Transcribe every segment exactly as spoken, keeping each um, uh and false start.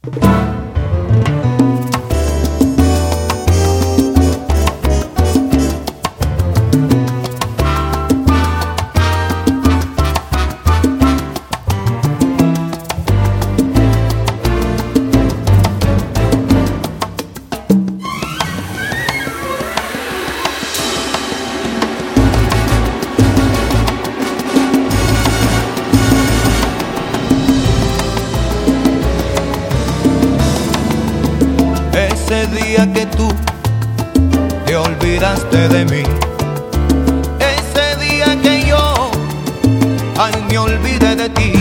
Ese día que tú te olvidaste de mí, ese día que yo, ay, me olvidé de ti.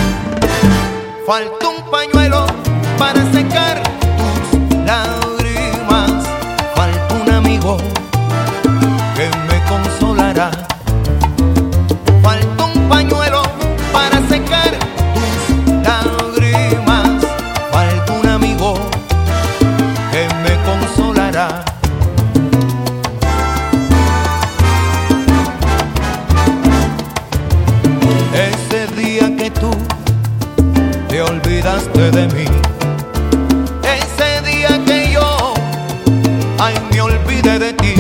Faltó un pañuelo para secar tus lágrimas, faltó un amigo que me consolará. Faltó un pañuelo para secar tus lágrimas, faltó un amigo que me consolará. Ese día que tú te olvidaste de mí, ese día que yo, ay, me olvidé de ti.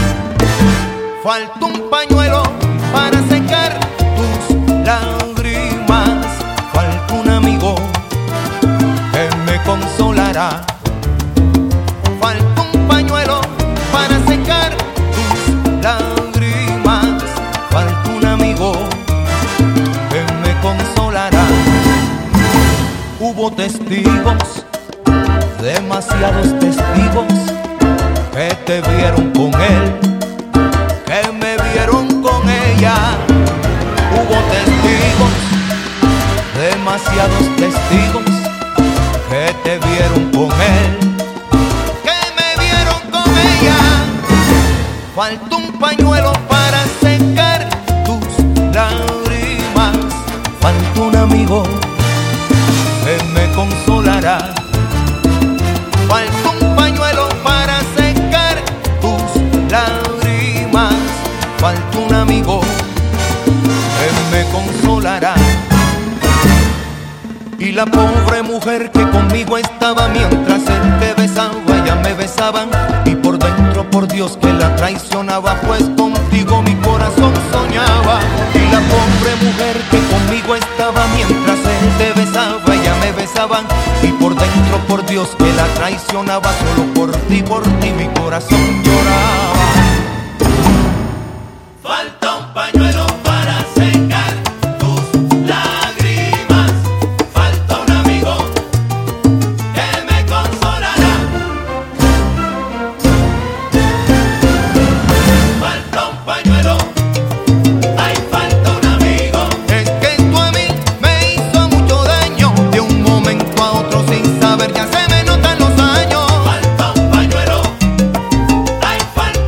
Faltó un pañuelo para secar tus lágrimas, faltó un amigo que me consolará. Faltó un pañuelo para secar tus lágrimas, faltó un amigo que me consolará. Hubo testigos, demasiados testigos, que te vieron con él, que me vieron con ella. Hubo testigos, demasiados testigos, que te vieron con él, faltó un pañuelo para secar tus lágrimas, faltó un amigo que me consolará. Faltó un pañuelo para secar tus lágrimas, faltó un amigo que me consolará. Y la pobre mujer que conmigo estaba mientras él te besaba, ella me besaban, y por dentro, por Dios, que la traicionaba, pues contigo mi corazón soñaba. Y la pobre mujer que conmigo estaba mientras él te besaba, ella me besaban, y por dentro, por Dios, que la traicionaba, solo por ti, por ti mi corazón lloraba. Falta un pañuelo para secar tus lágrimas, falta un amigo que me consolará. Falta un pañuelo, ay, falta un amigo. Es que tú a mí me hizo mucho daño, de un momento a otro sin saber, ya se me notan los años. Falta un pañuelo, ay, falta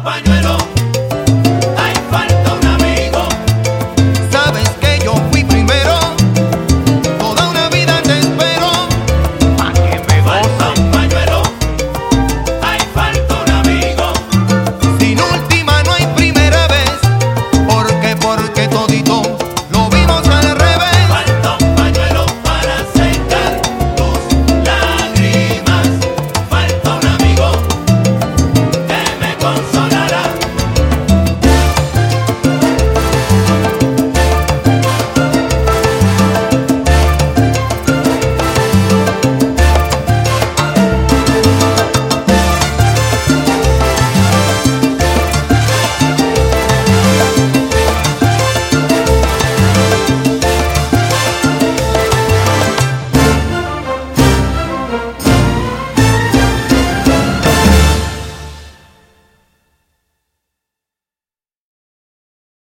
pañuelo.